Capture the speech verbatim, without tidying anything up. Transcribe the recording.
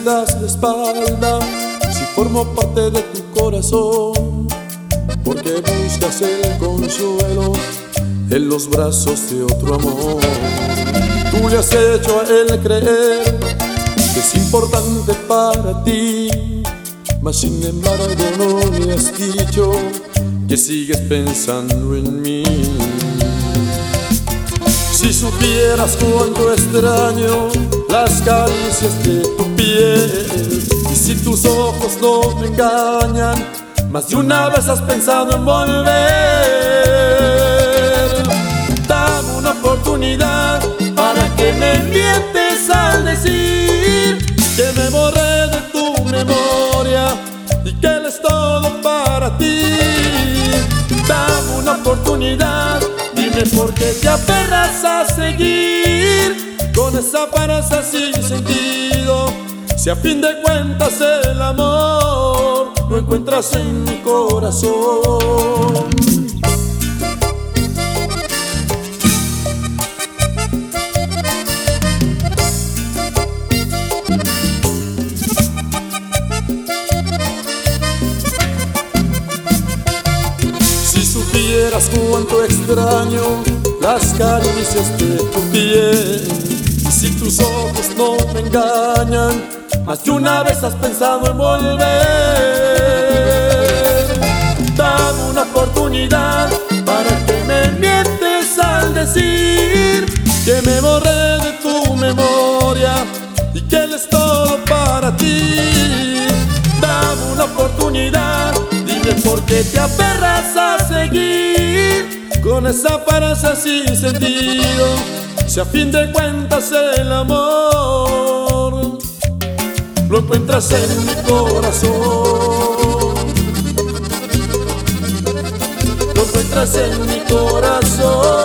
das la espalda si formo parte de tu corazón? Porque buscas el consuelo en los brazos de otro amor. Tú le has hecho a él creer que es importante para ti, mas sin embargo no le has dicho que sigues pensando en mí. Si supieras cuánto extraño las caricias de tu piel, y si tus ojos no me engañan, más de una vez has pensado en volver. Dame una oportunidad para que me mientes al decir que me borré de tu memoria y que él es todo para ti. Dame una oportunidad, dime por qué te aferras a seguir con esa farsa sin sentido, si a fin de cuentas el amor lo encuentras en mi corazón. Si supieras cuánto extraño las caricias de tu piel, y si tus ojos no me engañan, más de una vez has pensado en volver. Dame una oportunidad para que me mientes al decir que me borré de tu memoria y que él es todo para ti. Dame una oportunidad, dime por qué te aferras a seguir con esa farsa sin sentido, si a fin de cuentas el amor lo encuentras en mi corazón. Lo encuentras en mi corazón.